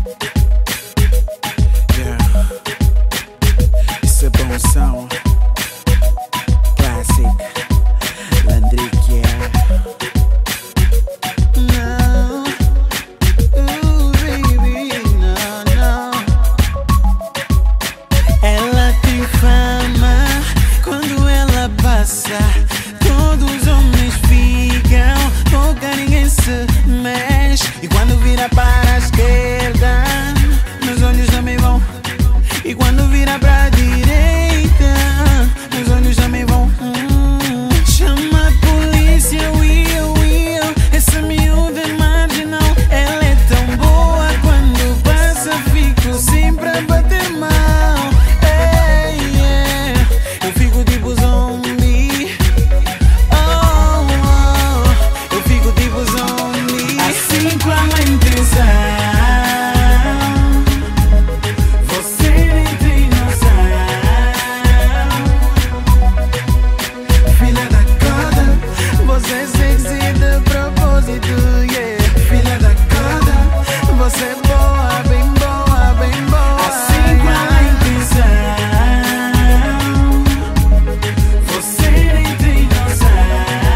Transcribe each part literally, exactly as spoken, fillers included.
Yeah. Isso é bom som. Classic. Landrick, yeah. Não, uh, baby, não, não. Ela tem fama quando ela passa. Todos os homens ficam, pouca ninguém se mexe. E quando vira para a esquerda, meus olhos também vão. E quando vira pra direita, meus olhos também vão. hum. Chama a polícia, Will, Will. Essa miúda é marginal. Ela é tão boa, quando passa fico sempre a bater mal. Hey, yeah. Eu fico tipo zombie. Oh, oh. Eu fico tipo zombie. Assim com a intenção. Você é sexy de propósito, yeah. Filha da corda, você é boa, bem boa, bem boa. Assim com a intenção, você nem tem noção.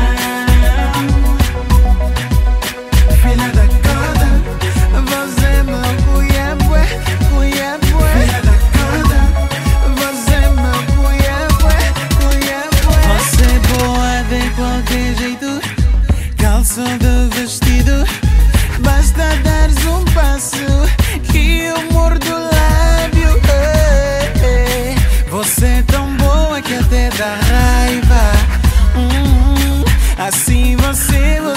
Filha da corda, você é meu cuiabue, cuiabue. Filha da corda, você é meu cuiabue, cuiabue. Você é boa de qualquer jeito. Calça de vestido, basta dares um passo que eu mordo o lábio. Ei, ei. Você é tão boa que até dá raiva. hum, Assim você